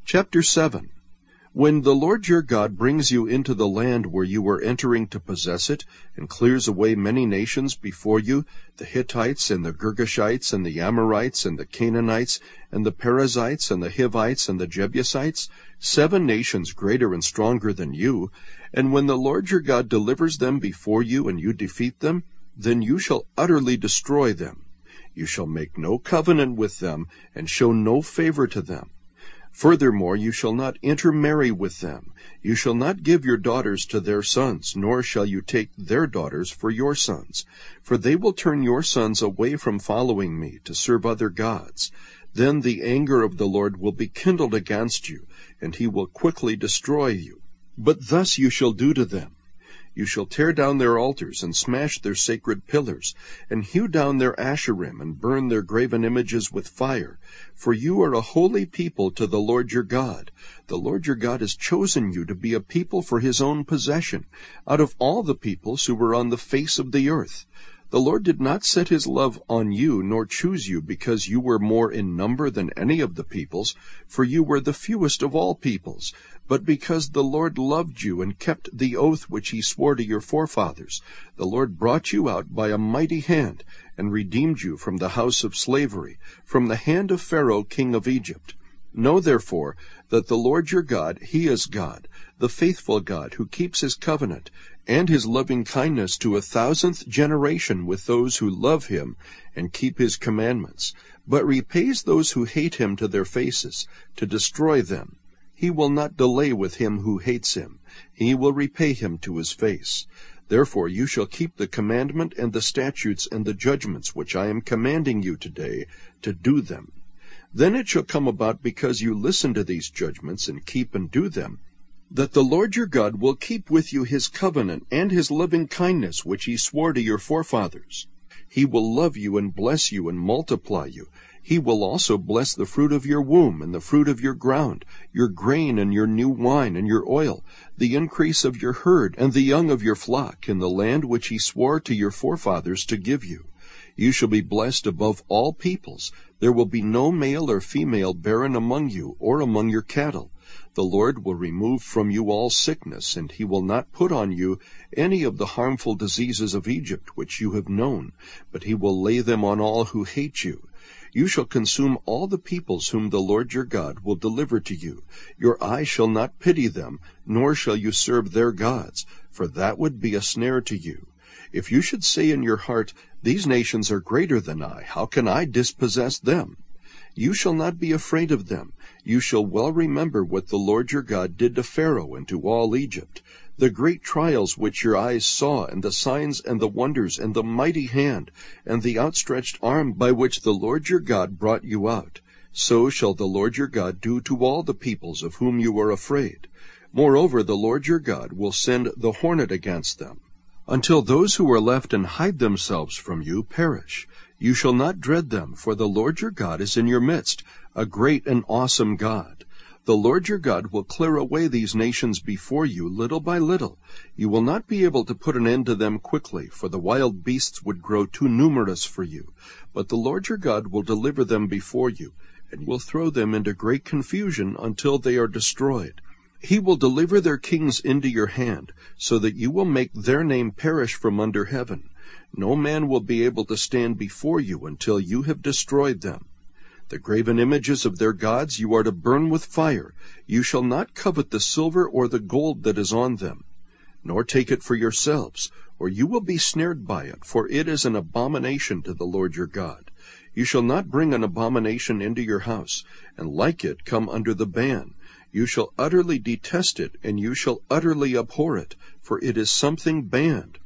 Chapter 7. When the Lord your God brings you into the land where you are entering to possess it, and clears away many nations before you, the Hittites and the Girgashites and the Amorites and the Canaanites and the Perizzites and the Hivites and the Jebusites, 7 nations greater and stronger than you, and when the Lord your God delivers them before you and you defeat them, then you shall utterly destroy them. You shall make no covenant with them and show no favor to them. Furthermore, you shall not intermarry with them. You shall not give your daughters to their sons, nor shall you take their daughters for your sons. For they will turn your sons away from following me to serve other gods. Then the anger of the Lord will be kindled against you, and he will quickly destroy you. But thus you shall do to them. You shall tear down their altars and smash their sacred pillars, and hew down their asherim and burn their graven images with fire. For you are a holy people to the Lord your God. The Lord your God has chosen you to be a people for his own possession, out of all the peoples who were on the face of the earth. The Lord did not set his love on you, nor choose you because you were more in number than any of the peoples, for you were the fewest of all peoples, but because the Lord loved you and kept the oath which he swore to your forefathers. The Lord brought you out by a mighty hand, and redeemed you from the house of slavery, from the hand of Pharaoh king of Egypt. Know therefore that the Lord your God, he is God, the faithful God, who keeps his covenant, and his loving kindness to 1,000th generation with those who love him and keep his commandments, but repays those who hate him to their faces, to destroy them. He will not delay with him who hates him. He will repay him to his face. Therefore you shall keep the commandment and the statutes and the judgments which I am commanding you today, to do them. Then it shall come about, because you listen to these judgments and keep and do them, that the Lord your God will keep with you his covenant and his loving kindness which he swore to your forefathers. He will love you and bless you and multiply you. He will also bless the fruit of your womb and the fruit of your ground, your grain and your new wine and your oil, the increase of your herd and the young of your flock in the land which he swore to your forefathers to give you. You shall be blessed above all peoples. There will be no male or female barren among you or among your cattle. The Lord will remove from you all sickness, and he will not put on you any of the harmful diseases of Egypt which you have known, but he will lay them on all who hate you. You shall consume all the peoples whom the Lord your God will deliver to you. Your eye shall not pity them, nor shall you serve their gods, for that would be a snare to you. If you should say in your heart, these nations are greater than I, how can I dispossess them? You shall not be afraid of them. You shall well remember what the Lord your God did to Pharaoh and to all Egypt, the great trials which your eyes saw, and the signs and the wonders, and the mighty hand, and the outstretched arm by which the Lord your God brought you out. So shall the Lord your God do to all the peoples of whom you are afraid. Moreover, the Lord your God will send the hornet against them, until those who are left and hide themselves from you perish. You shall not dread them, for the Lord your God is in your midst, a great and awesome God. The Lord your God will clear away these nations before you little by little. You will not be able to put an end to them quickly, for the wild beasts would grow too numerous for you. But the Lord your God will deliver them before you, and will throw them into great confusion until they are destroyed. He will deliver their kings into your hand, so that you will make their name perish from under heaven. No man will be able to stand before you until you have destroyed them. The graven images of their gods you are to burn with fire. You shall not covet the silver or the gold that is on them, nor take it for yourselves, or you will be snared by it, for it is an abomination to the Lord your God. You shall not bring an abomination into your house, and like it come under the ban. You shall utterly detest it, and you shall utterly abhor it, for it is something banned.